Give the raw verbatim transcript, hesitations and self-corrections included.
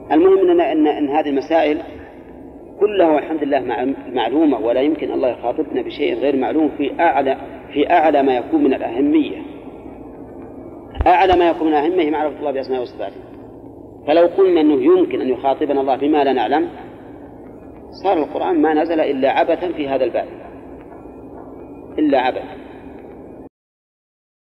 المهم أن, أن, أن هذه المسائل كلها والحمد لله معلومة، ولا يمكن الله يخاطبنا بشيء غير معلوم في أعلى في أعلى ما يكون من الأهمية. أعلى ما يكون من الأهمية معرفة الله بأسمائه وصفاته. فلو قلنا أنه يمكن أن يخاطبنا الله بما لا نعلم صار القرآن ما نزل إلا عبثا في هذا الباب، إلا عبث.